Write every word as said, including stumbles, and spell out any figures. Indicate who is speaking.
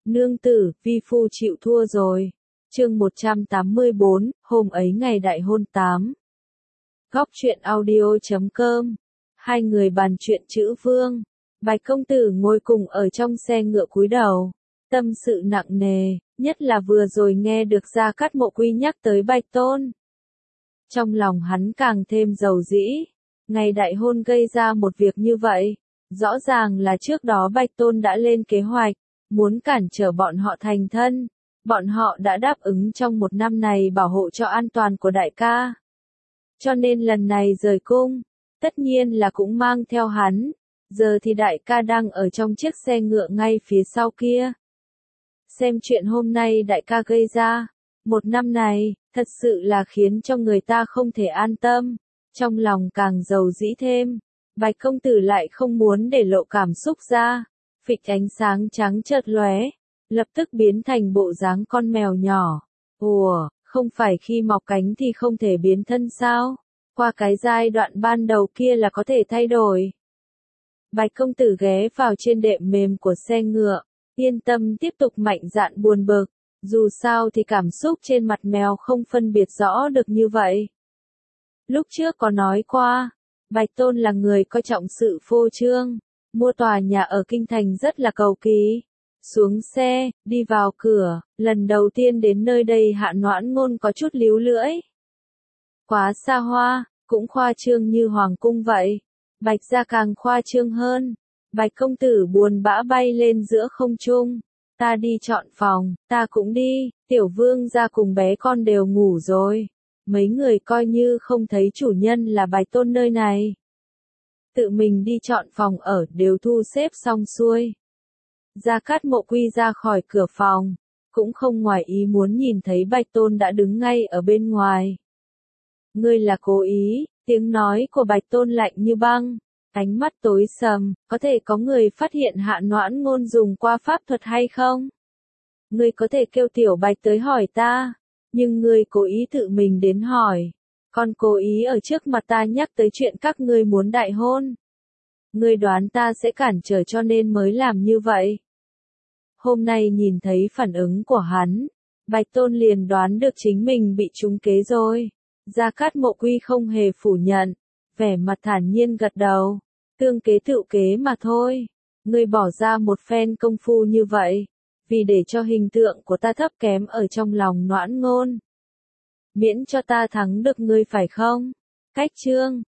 Speaker 1: Nương tử, vi phu chịu thua rồi. Chương một trăm tám mươi bốn, hôm ấy ngày đại hôn tám. Góc truyện audio chấm com. Hai người bàn chuyện chữ vương. Bạch công tử ngồi cùng ở trong xe ngựa cúi đầu, tâm sự nặng nề, nhất là vừa rồi nghe được Gia Cát Mộ Quy nhắc tới Bạch Tôn. Trong lòng hắn càng thêm dầu dĩ, ngày đại hôn gây ra một việc như vậy, rõ ràng là trước đó Bạch Tôn đã lên kế hoạch, muốn cản trở bọn họ thành thân, bọn họ đã đáp ứng trong một năm này bảo hộ cho an toàn của đại ca. Cho nên lần này rời cung, tất nhiên là cũng mang theo hắn, giờ thì đại ca đang ở trong chiếc xe ngựa ngay phía sau kia. Xem chuyện hôm nay đại ca gây ra, một năm này, thật sự là khiến cho người ta không thể an tâm, trong lòng càng dầu dĩ thêm. Bạch công tử lại không muốn để lộ cảm xúc ra, phịch ánh sáng trắng chợt lóe, lập tức biến thành bộ dáng con mèo nhỏ. Ủa, không phải khi mọc cánh thì không thể biến thân sao? Qua cái giai đoạn ban đầu kia là có thể thay đổi. Bạch công tử ghé vào trên đệm mềm của xe ngựa, yên tâm tiếp tục mạnh dạn buồn bực, dù sao thì cảm xúc trên mặt mèo không phân biệt rõ được như vậy. Lúc trước có nói qua, Bạch Tôn là người coi trọng sự phô trương, mua tòa nhà ở kinh thành rất là cầu kỳ. Xuống xe, đi vào cửa, lần đầu tiên đến nơi đây Hạ Noãn Ngôn có chút líu lưỡi. Quá xa hoa, cũng khoa trương như hoàng cung vậy. Bạch gia càng khoa trương hơn. Bạch công tử buồn bã bay lên giữa không trung. Ta đi chọn phòng, ta cũng đi, tiểu vương gia cùng bé con đều ngủ rồi. Mấy người coi như không thấy chủ nhân là Bạch Tôn nơi này. Tự mình đi chọn phòng ở đều thu xếp xong xuôi. Gia Cát Mộ Quy ra khỏi cửa phòng, cũng không ngoài ý muốn nhìn thấy Bạch Tôn đã đứng ngay ở bên ngoài. Ngươi là cố ý, tiếng nói của Bạch Tôn lạnh như băng, ánh mắt tối sầm, có thể có người phát hiện Hạ Noãn Ngôn dùng qua pháp thuật hay không? Ngươi có thể kêu Tiểu Bạch tới hỏi ta, nhưng ngươi cố ý tự mình đến hỏi, còn cố ý ở trước mặt ta nhắc tới chuyện các ngươi muốn đại hôn. Ngươi đoán ta sẽ cản trở cho nên mới làm như vậy. Hôm nay nhìn thấy phản ứng của hắn, Bạch Tôn liền đoán được chính mình bị trúng kế rồi. Gia Cát Mộ Quy không hề phủ nhận, vẻ mặt thản nhiên gật đầu. Tương kế tựu kế mà thôi. Ngươi bỏ ra một phen công phu như vậy, vì để cho hình tượng của ta thấp kém ở trong lòng Noãn Ngôn. Miễn cho ta thắng được ngươi phải không? Cách chương,